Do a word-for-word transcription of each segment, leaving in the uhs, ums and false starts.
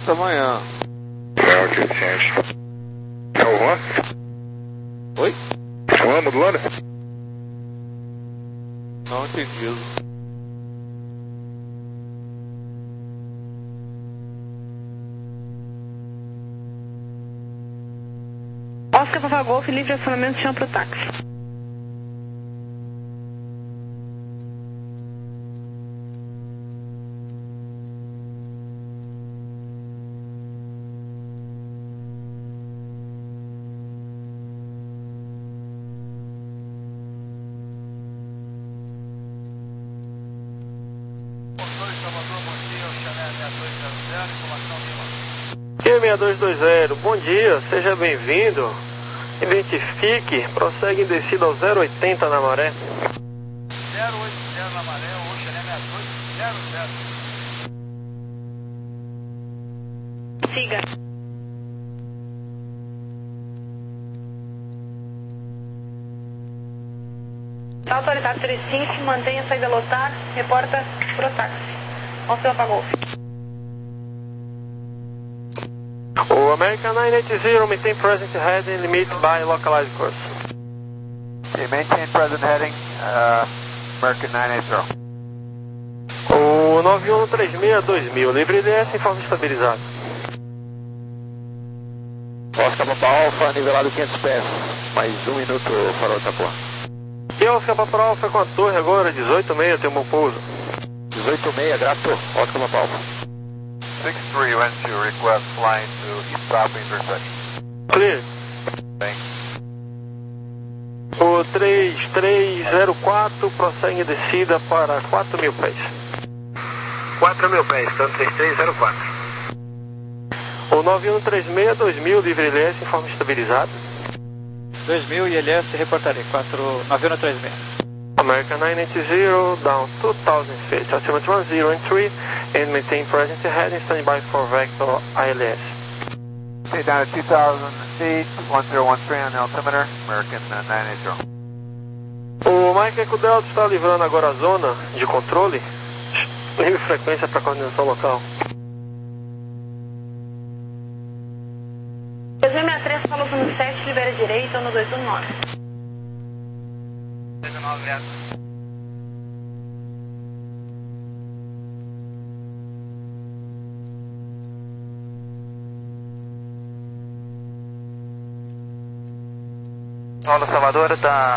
Da manhã. É, ok, ciente. É o Juan? Oi? Juan, modulando? Não entendi. Oscar Papa Golf, livre acionamento, chama pro táxi. Q seis dois dois zero, bom dia, seja bem-vindo. Identifique, prossegue em descida ao zero oitenta na maré. zero oitenta na maré, Ocean sessenta e dois zero zero. Siga. Tá autorizado trinta e cinco, mantenha a saída lotada, reporta pro táxi. Oscar Papa Golf. O American nove oito zero, maintain present heading, limit by localized course. Okay, maintain present heading, uh, American nove oito zero. O nove um três seis dois mil, livre D S em forma estabilizada. Oscar Papa Alpha, nivelado quinhentos pés. Mais um minuto, farol Itapuã. E Oscar Papa Alpha com a torre agora, dezoito e meio, tem um bom pouso. dezoito e meio, grato, Oscar Papa Alpha. six three one two, request flying to East Papa intersection. Clear. Thanks. O três três zero quatro prossegue em descida para quatro mil pés. quatro mil pés, então três três zero quatro. O nove um três seis dois mil, livre L S em forma estabilizada. dois mil e L S, reportarei, nove um três seis. American nove oito zero, down two thousand feet, altimeter one zero and three, and maintain present heading, standby for vector I L S. Stay down at two thousand feet, one zero one three on the altimeter, American nove oito zero. O Mike Eco Delta está livrando agora a zona de controle, livre frequência para coordenação local. dois mil e sessenta e três, falou no sete, libera direita no dois um nove. dois um nove, graças. Paulo Salvador está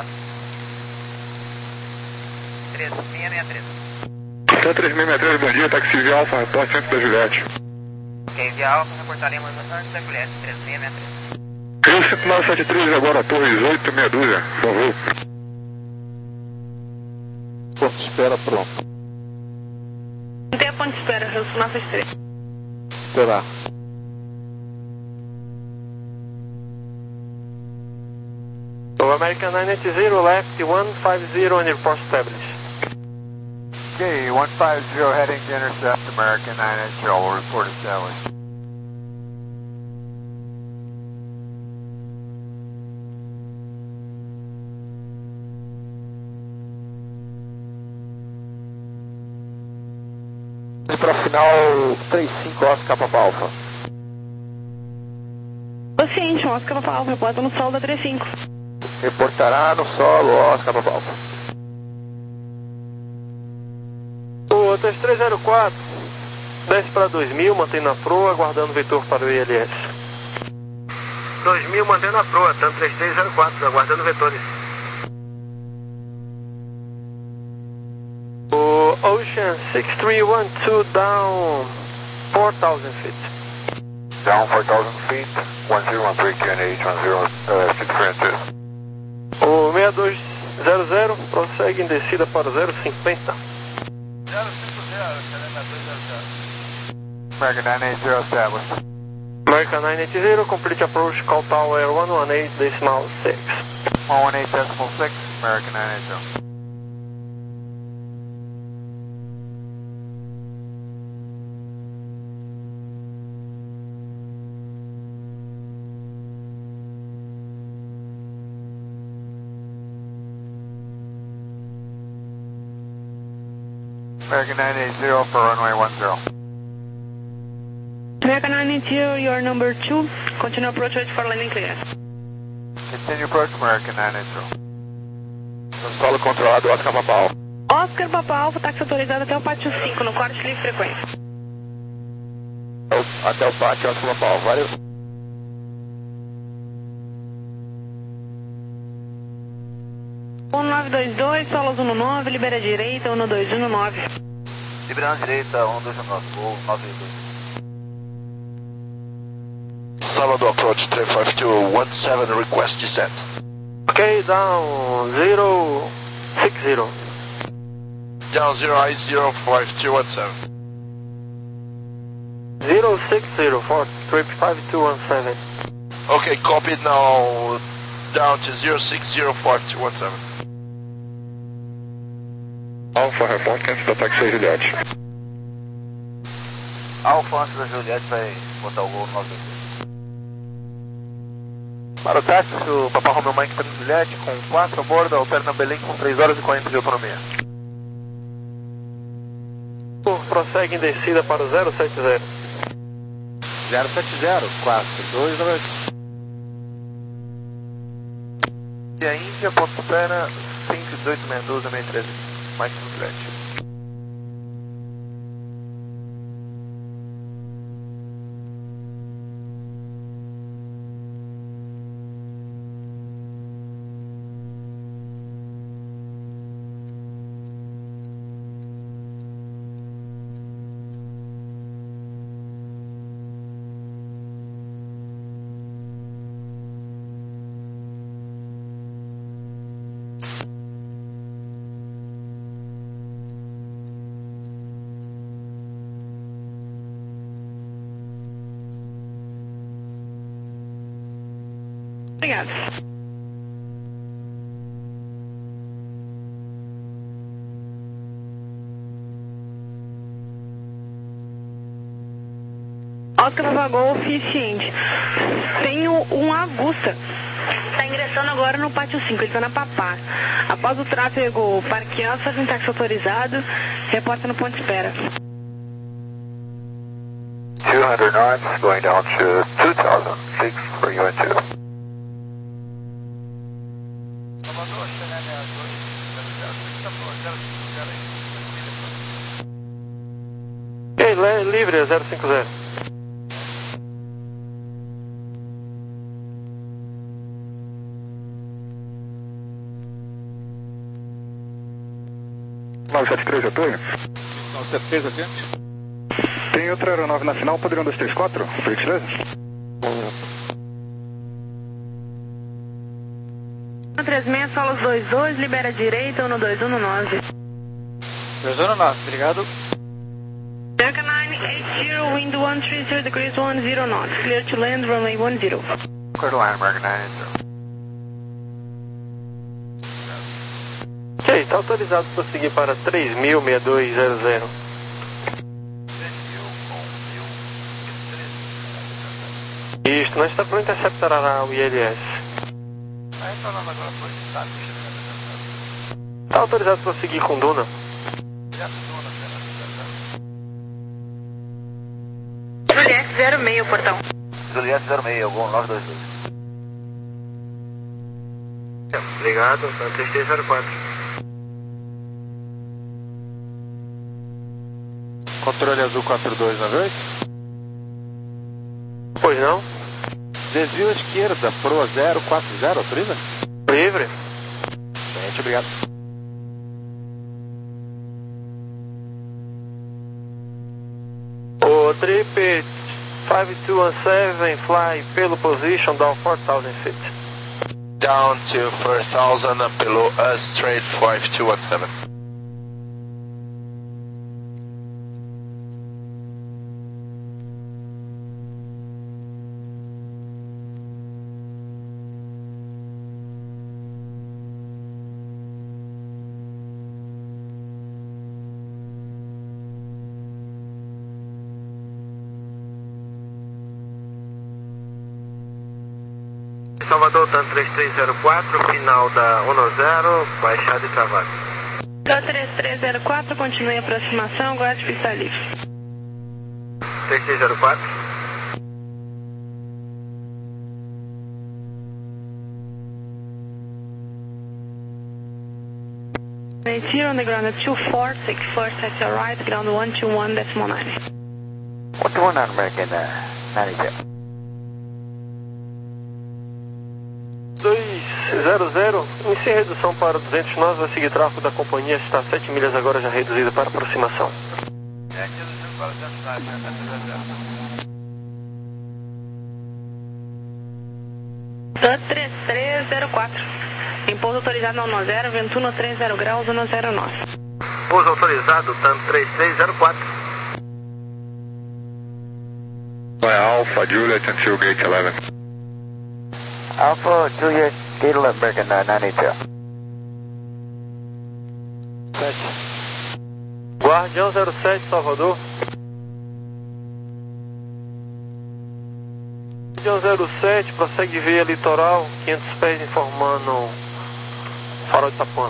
três seis seis três. Tá três seis seis três, bom dia, táxi Via Alfa, reporte centro da Juliette. Ok, Via Alfa, reportaremos antes da Juliette, três seis seis três. Eu cinco nove sete três, agora Torres oito meia dúzia, por favor. Ponto de espera pronto. Não tem a ponte de espera, eu sou nossa estrela. Esperar. o American nove oito zero, left one five zero and report established. Okay, one five zero heading to intercept American nine eight zero, will report established. Para final três cinco, Oscar Papa Alpha. Paciente, Oscar Papa Alpha, reporta no solo da trinta e cinco. Reportará no solo, Oscar Papa Alpha. O três três zero quatro, desce para dois mil, mantém na proa, aguardando o vetor para o I L S. dois mil, mantendo a proa, tanto três três zero quatro, aguardando vetores. O Ocean six three one two, down four thousand feet. Down four thousand feet, one zero one three Q N H, one zero six three two. O seis dois zero zero prossegue em descida para o zero cinquenta. zero cinco zero, American nine eight zero established. American nine eight zero, complete approach, call tower one one eight decimal six. one one eight decimal six, American nine eight zero. American nine eight zero for runway one zero. American nine zero, your number two. Continue approach wait for landing clearance. Continue approach American nine zero. Solo controlado, Oscar Papa Alpha. Oscar Papa Alpha, táxi autorizado até o pátio cinco, no corte livre frequência. Até o pátio, Oscar Papa Alpha, valeu. um nove dois dois, solos um nove, libera a direita, um dois um nove. Liberando a direita, um dois um nove, gol nove dois. Salvador approach three five two one seven, request descent. Ok, down zero six zero. Down zero eight zero five two one seven. zero six zero for trip five two one seven. Okay, copied now. Down to zero six zero five two one seven. Alfa, reporte antes do ataque seis Juliette. Alfa antes da Juliette vai botar o gol nove dois. Para o táxi, o Papa Romeo Mike para Juliette com quatro a bordo, alterna Belém com três horas e quarenta de autonomia. Prossegue em descida para o zero sete zero. zero sete zero, quatro dois nove. E a Índia, ponto espera, cinco dezoito sessenta e dois sessenta e três, Mike para Juliette. Obrigado. Oscar Papa Golf eficiente. Tenho um Augusta. Está ingressando agora no pátio cinco, ele está na Papá. Após o tráfego parqueado, faz um táxi autorizado, reporta no ponto de espera. two hundred knots, going down to two thousand, six for U N two. Ok, livre, zero cinco zero. nove sete três, apoio. nove sete três, atende. Tem outra aeronave na final, poderia um dois três quatro, por gentileza? um três seis, solos dois dois, libera a direita, um dois um nove. dois um nove, obrigado. American nine eight zero, wind one three zero degrees one zero knots, clear to land, runway one zero. Clear to land, American nine zero. Ok, está autorizado para seguir para três mil, sessenta e dois zero zero. Isto, nós está para interceptar o I L S. Está autorizado para seguir com Duna. Juliette zero seis, portão. Juliette zero seis, algum nove dois dois. Obrigado, três três zero quatro. Controle azul quatro dois nove oito. Pois não? Desvio à esquerda, proa zero quatro zero, autoriza? Livre. Gente, obrigado. O trip five two one seven fly pelo position down four thousand feet. Down to four thousand below us, straight five two one seven. Salvador, TAN três três zero quatro, final da um zero, baixada e travada. TAN três três zero quatro, continue a aproximação, guarde pista livre. três três zero quatro. Zero on the ground at two four six four, set your right, ground one two one decimal nine. one two one on American uh, ninety-two. dois zero zero, inicie redução para duzentos nós, vai seguir tráfego da companhia, está sete milhas agora já reduzida para aproximação. três três zero quatro, em pouso autorizado na um zero, vento um três zero graus, um zero nós. Pouso autorizado, tanto três três zero quatro. Vai Alpha, Juliet until gate eleven. Alpha, Juliet, Gate eleven, American uh, ninety-two. sete. Guardião zero sete, Salvador. Guardião zero sete, prossegue via litoral, quinhentos pés informando farol de Itapuã.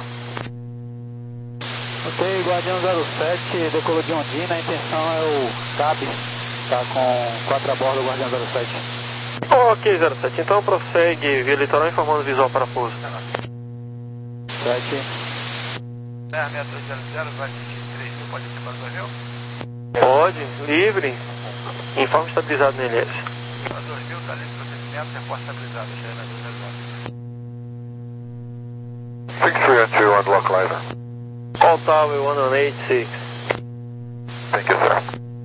Ok, Guardião zero sete, decolou de Ondina, a intenção é o C A B, está com quatro a bordo, Guardião zero sete. Ok, zero sete, então prossegue via litoral informando visual para pouso. sete. É, meia dois zero zero, vai três mil, pode ser para o Brasil? Pode, livre, informe estabilizado no L S. dois mil, está livre, procedimento, repórte estabilizado, deixa aí na dois zero zero. six three one two on localizer. All Tower one one eight six. Thank you, sir.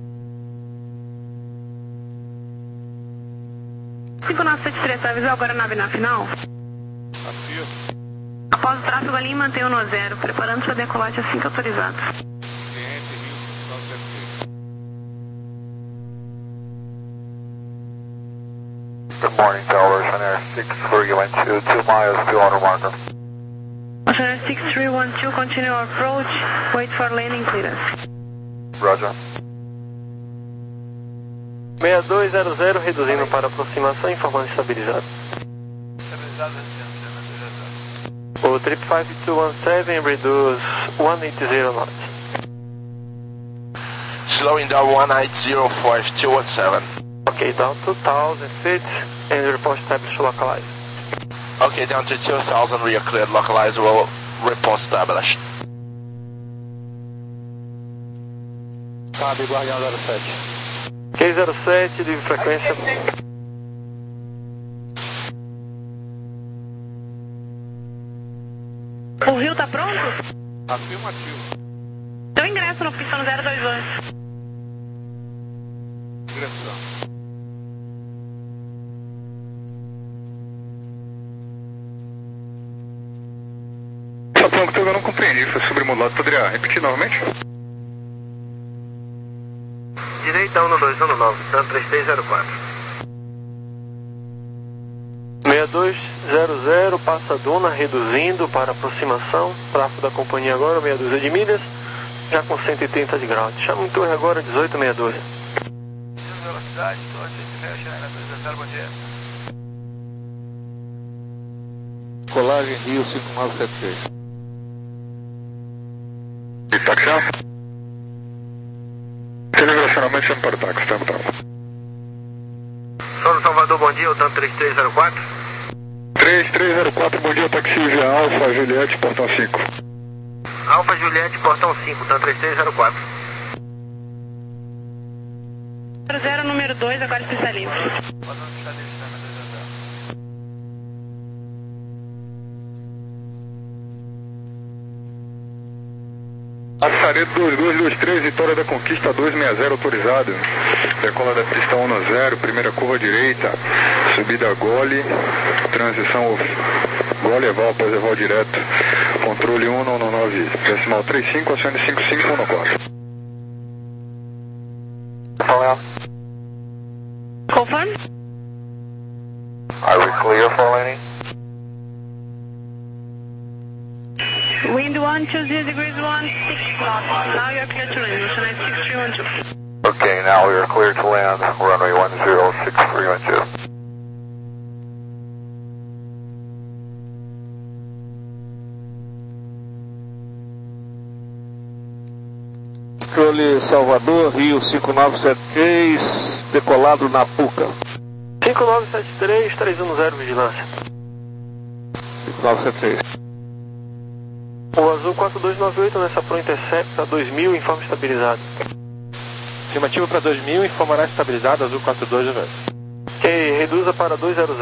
cinco nove sete três, avisou agora a nave na final? Afio. Após o tráfego ali, mantenha o no zero, preparando sua decolagem assim que autorizado. Cliente Rio cinco nove sete três. Good morning, Towers, on Air six three one two, two miles, two hundred marker. Ocean six three one two, continue approach, wait for landing clearance. Roger. seis dois zero zero, reduzindo para aproximação, informando estabilizado. Estabilizado, O trip five two one seven, reduz one eight zero knots. Slowing down one eight zero five two one seven. Okay, down two thousand feet, and report established localized. Okay, down to two thousand, we are cleared, localizer will report established. C A B, Guardião zero sete. Q zero sete, livre frequência. O Rio tá pronto? Afirmativo. Seu ingresso no pistão zero dois dois. Direção. Essa ponta eu não compreendi, foi sobremodulado. Poderia repetir novamente? Direita um dois um nove, tanto três três zero quatro. seis dois zero zero, passa Duna, reduzindo para aproximação. Tráfego da companhia agora, meia dúzia de milhas, já com cento e trinta de grau. Chama em torre agora, dezoito sessenta e dois. Velocidade, dois seis zero, dois zero, bom dia. Colagem Rio cinco nove sete três. E taxião? Telegracionamento sempre para o táxi, tempo tal. Solo Salvador, bom dia, o tanto três três zero quatro. três três zero quatro, bom dia, táxi Via Alfa, Juliette, portão cinco. Alfa Juliette, portão cinco, tanto três três zero quatro. zero zero, número dois, agora está livre. Passaredo dois dois dois três, Vitória da Conquista dois seis zero, autorizado. Decola da pista um zero, primeira curva direita, subida gole, transição gole, eval, após eval direto, controle um nove, decimal trinta e cinco, acione cinco cinco um quatro. Confirm? Are we clear for landing? Wind one two zero degrees one six knots. Now you're clear to land. Ocean six three one two. Okay, now we are clear to land, runway one zero six three one two. Controle Salvador, Rio cinco nove sete três, decolado na Puca. cinco nove sete três, três um zero, vigilância. cinco nove sete três. O Azul quatro dois nove oito nessa Pro Intercepta dois mil, informe estabilizado. Afirmativo para dois mil, informará estabilizado, Azul quatro dois nove oito. Ok, reduza para duzentos.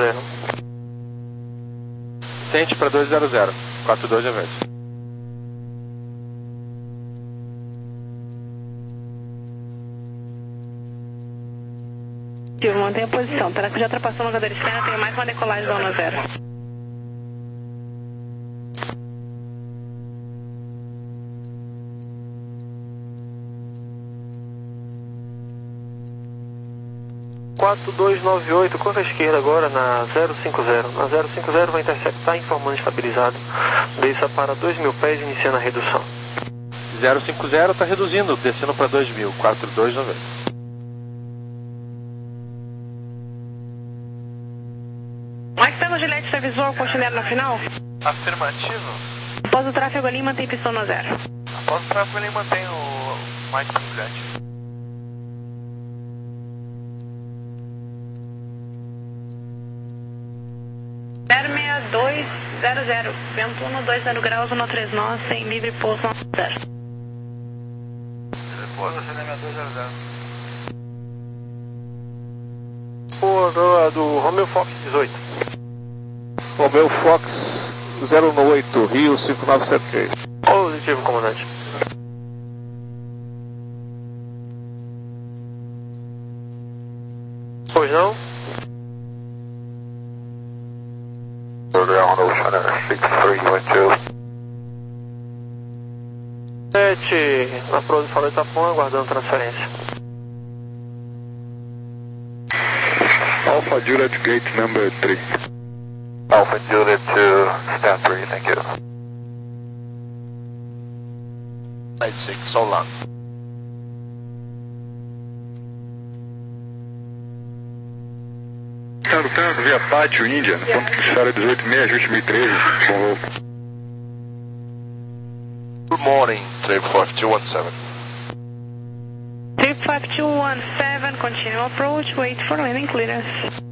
Sente para duzentos, quatro dois nove oito. Mantenha a posição. Para que já ultrapassou o marcador externo, tem mais uma decolagem da onda zero. quatro dois nove oito, curva à esquerda agora na zero cinco zero. Na zero cinco zero vai interceptar, informando estabilizado. Desça para dois mil pés, iniciando a redução. zero cinco zero está reduzindo, descendo para dois mil, quatro dois nove oito. Mas pelo gilete visual continuando na final? Afirmativo. Após o tráfego ali, mantém pistão no zero. Após o tráfego ali, mantém o mais gilete. zero seis dois zero zero, vento um dois zero graus, um três nós, sem livre pouso no zero. Pouso zero seis dois zero zero. Por do Romeo Fox dezoito. Romeo Fox zero oito, Rio cinco nove sete três. Positivo, comandante. Pois não? sete, na proa do Farol de Itapão, aguardando transferência. Alpha Juliet Gate number three. Alpha Juliet to stand three, thank you. nine six, so long. Tanto, tanto, via Pátio, Índia, ponto de esfera dezoito seis, ajuste mil e treze, bom voo. Good morning, Trip five two one seven. Trip five two one seven, continue approach, wait for landing clearance.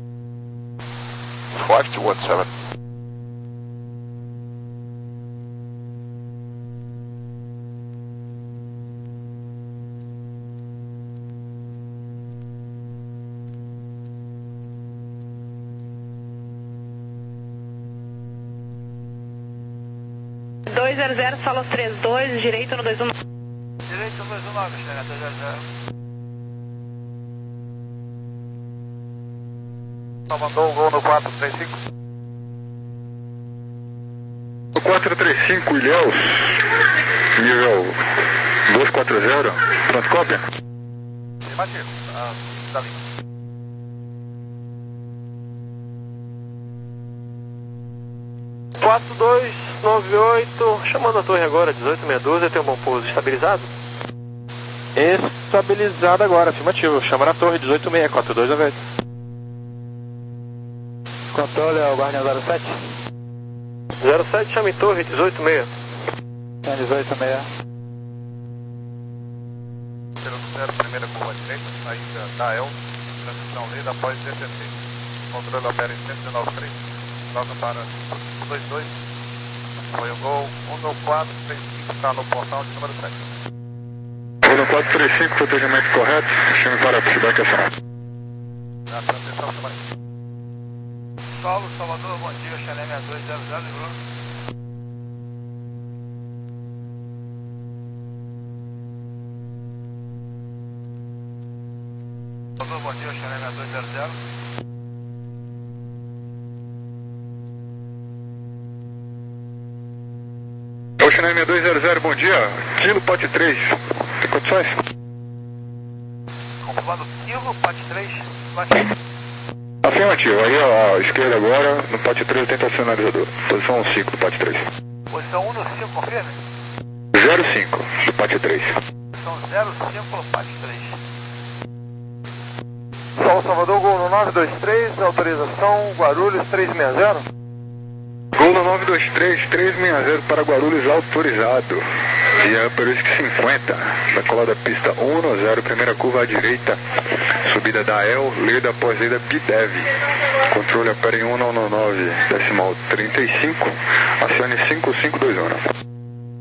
five two one seven. dois zero zero, solo três dois, direito no dois um nove. Direito no dois um nove, chega dois zero zero. Só mandou o gol no quatro três cinco. O quatro três cinco, Ilhéus, nível dois quatro zero, pronto, cópia? Afirmativo, ah, tá lindo. quatro dois nove oito, chamando a torre agora, dezoito seis doze, tem um bom pouso estabilizado? Estabilizado agora, afirmativo. Chama na torre, dezoito seis, quatro dois nove oito. Controle ao Guardian zero sete. zero sete, chame torre, dezoito seis. Tem dezoito seis. zero, primeira curva direita, saída da E L, transição lida após D T C. Controle opera em cento e nove três. Troca para dois dois. Foi o gol um quatro três cinco, está no portal de número sete. Gol quatro três cinco, protegimento correto, chame para pushback acionado. Na transição, semana. Solo, Salvador, bom dia, Xané seis dois zero zero, livrou. Salvador, bom dia, Xané seis dois zero zero. Ocean seis dois zero zero, bom dia. Kilo, pote três. Tem condições? Comprovando Kilo, pote três. Bate. Afirmativo. Aí ó, à esquerda agora, no pote três, tenta o sinalizador. Posição cinco do pote três. Posição um no cinco, confirme. zero cinco do pote três. Posição zero cinco no pote três. Sol Salvador, gol no nove dois três, autorização Guarulhos três seis zero. Gol no nove dois três, três seis zero para Guarulhos autorizado. Via Perusk cinquenta, da colada pista um zero, primeira curva à direita, subida da E L, lida após lida P D E V. Controle opera em um nove nove, decimal trinta e cinco, acione cinco cinco dois um.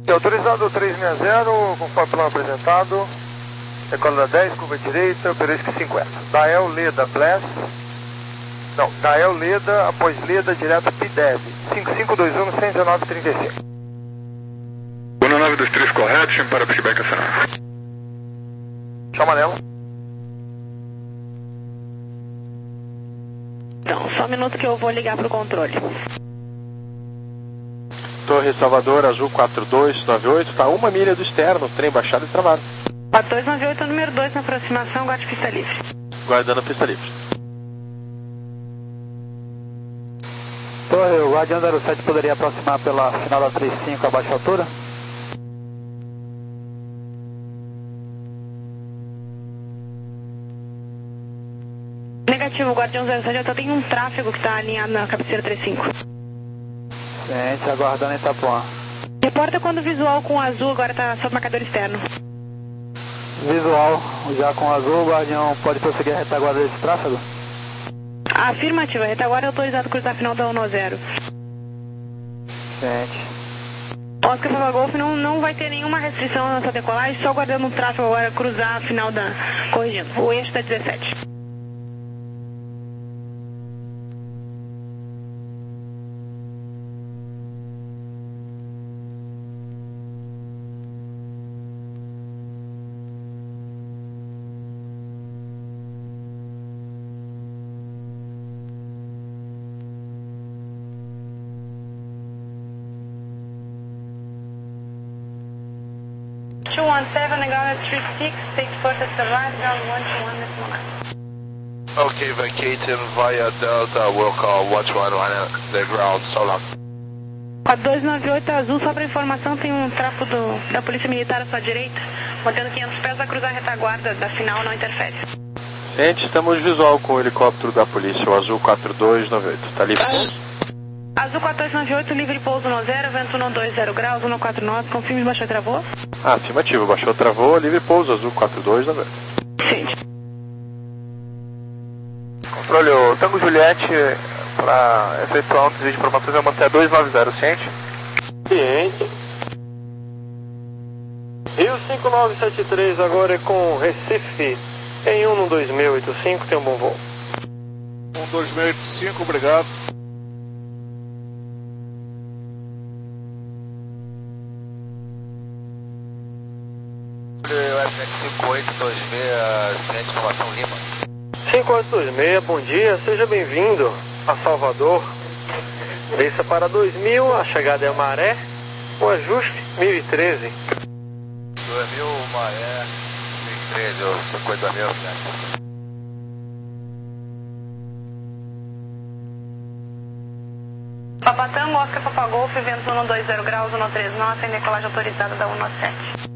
Autorizado três seis zero, conforme plano apresentado. Decola dez, curva direita, Perisque cinquenta. Dael, Leda, Bless. Não, Dael, Leda, após Leda, direto P D E V. cinco cinco dois um, cento e dezenove, trinta e cinco. um nove dois três correto, chame para pushback acionado. Chama nela. Então, só um minuto que eu vou ligar pro controle. Torre Salvador, Azul quatro dois nove oito, está a uma milha do externo, trem baixado e travado. quatro dois nove oito, número dois na aproximação, guarde pista livre. Guardando pista livre. Torre, o Guardião zero sete poderia aproximar pela final da trinta e cinco a baixa altura? Negativo, o Guardião zero sete, eu só tenho um tráfego que está alinhado na cabeceira trinta e cinco. Gente, aguardando em Itapuã. Reporta quando o visual com azul agora está sob marcador externo. Visual, já com azul, o Guardião pode prosseguir a retaguarda desse tráfego? Afirmativa, a retaguarda é autorizada a cruzar a final da um zero. Gente. Oscar Papa Golf não, não vai ter nenhuma restrição na sua decolagem, só guardando o tráfego agora cruzar a final da... corrigindo, o eixo da dezessete. two one seven, ground three six, take first at the right, ground one two one at the moment. Okay, vacating via Delta, we'll call one two one at the ground, so long. quatro dois nove oito Azul, só para informação, tem um tráfego do, da Polícia Militar à sua direita, mantendo quinhentos pés, vai cruzar a retaguarda da final, não interfere. Gente, estamos visual com o helicóptero da polícia, o Azul quatro dois nove oito. Está livre pouso? Azul quatro dois nove oito, livre pouso no zero, vento um dois zero graus, um quatro nove, confirme, baixou e travou? Ah, afirmativo, baixou, travou, livre pouso, Azul quatro dois nove oito. Sim. Controle, o Tango Juliette, para efetuar um desvio de informações, vai manter a dois nove zero, ciente? Ciente. Rio cinco nove sete três, agora é com Recife, em um dois seis oito cinco, tem um bom voo. um dois seis oito cinco, obrigado. F X cinco oito dois seis, informação Lima. cinco oito dois seis, bom dia, seja bem-vindo a Salvador. Desça para dois mil, a chegada é Maré, o ajuste mil e treze. dois mil, Maré, mil e treze, ou cinquenta mil, né? Papatango, Oscar Papa Golf, vento um dois zero graus, um três nove, sem decolagem autorizada da um sete.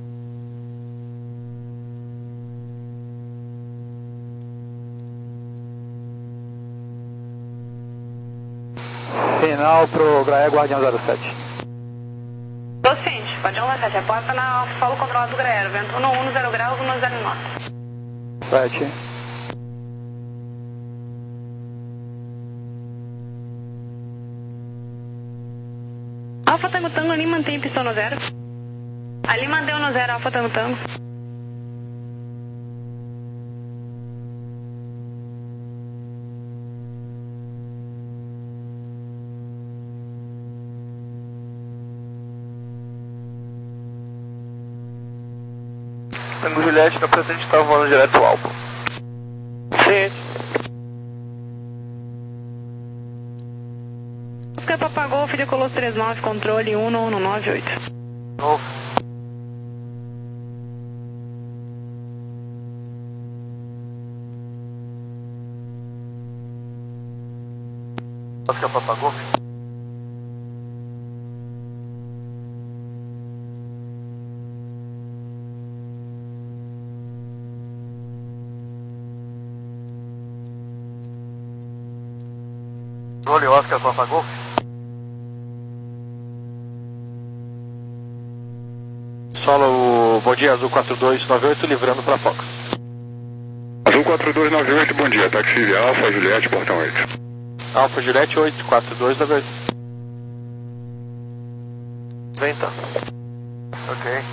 Final pro Graé Guardião zero sete. Tô ciente, Guardião zero sete, reporta na solo controlado do Graé, vento um zero graus, um zero nove. sete. Alfa Tango Tango, ali mantém pistão no zero. Ali mantém no zero, Alfa Tango Tango. Tango Juliette, na presente está voando direto ao alvo. Ciente. Oscar Papa Golf, decolou trinta e nove, controle um um nove oito. Novo. Oscar Papa Golf. Controle, Oscar Papa Golf. Solo, bom dia, Azul quatro dois nove oito, livrando para Fox. Azul quatro dois nove oito, bom dia, táxi de Alfa, Juliette, portão oito. Alfa Juliette oito quatro dois nove oito. Venta. Ok.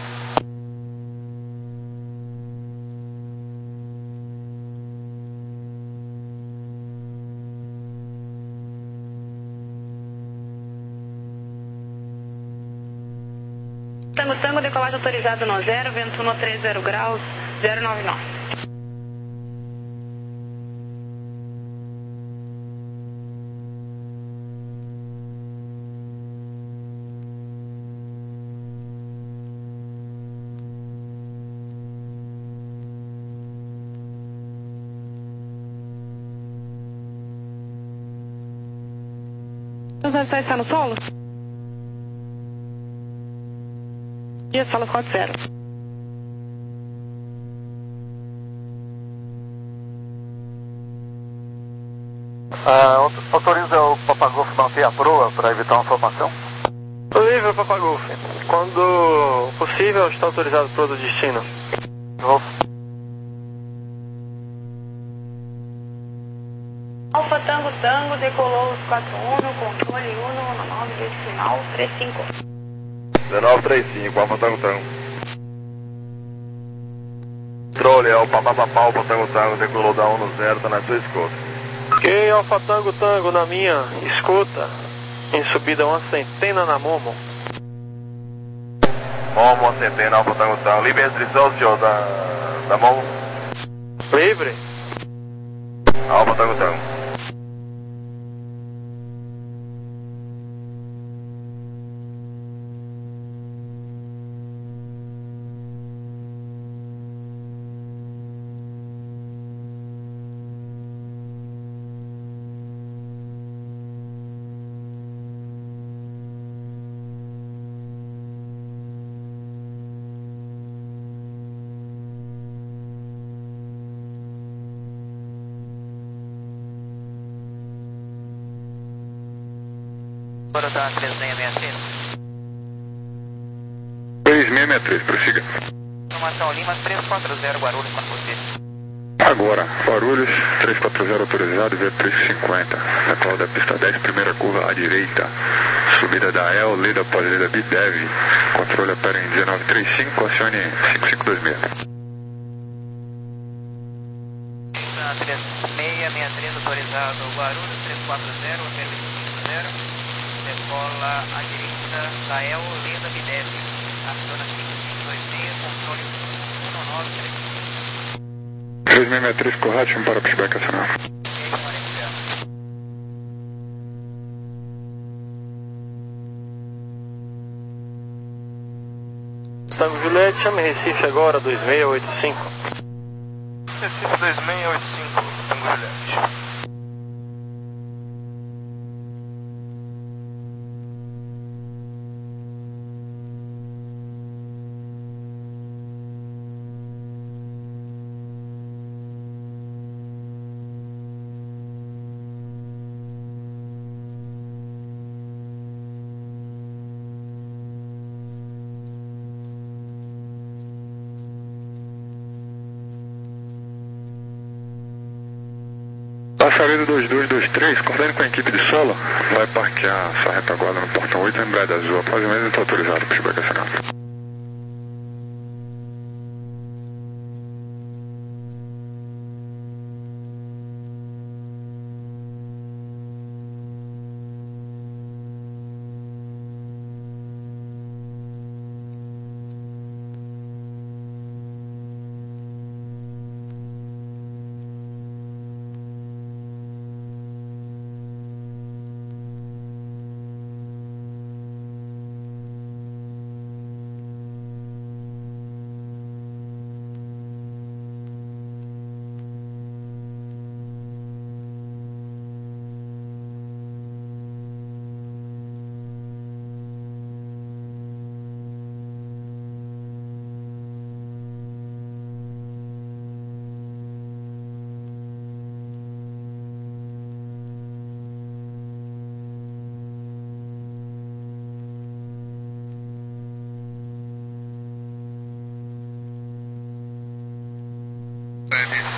Tango Tango, decolagem autorizado no zero, vento no trinta graus, zero nove nove. Você está no solo? Dias, fala quatro zero. Ah, autoriza o Papagolf manter a proa para evitar uma formação? Livre, Papagolf. Quando possível, está autorizado proa do destino. Golf. Alfa Tango Tango, decolou os quatro um, controle um, nove, decimal, três cinco. dezenove trinta e cinco, Alfa Tango Tango. Controle, é o Papapapá, Alfa Tango Tango, decolou da um no zero, tá na sua escuta. Ok, Alfa Tango Tango na minha escuta, em subida uma centena na Momo. Momo, uma centena, Alfa Tango Tango. Livre restrição, senhor, da, da Momo? Livre? Alfa Tango Tango. Agora da três seis seis três. três seis seis três, prossiga. Informação Lima três quatro zero, Guarulhos para você. Agora, Guarulhos, três quatro zero autorizado, V três cinquenta. Decola da pista dez, primeira curva à direita. Subida da E L, lida após lida B D E V. Controle opera em dezenove trinta e cinco, acione cinco cinco dois seis. três seis seis três autorizado, Guarulhos três quatro zero, opera cinco zero. Decola à direita da E L, lida B D E V. Aciona cinco cinco dois seis, controle um nove três cinco. três seis seis três, correto, chama para pushback acionar. Tango Juliette, chame Recife agora, dois seis oito cinco. Recife dois seis oito cinco, Tango Juliette. Passaredo dois dois dois três, coordene com a equipe de solo, vai parquear sua retaguarda no portão oito, em Breda Azul, após o mesmo está autorizado, pushback acionado.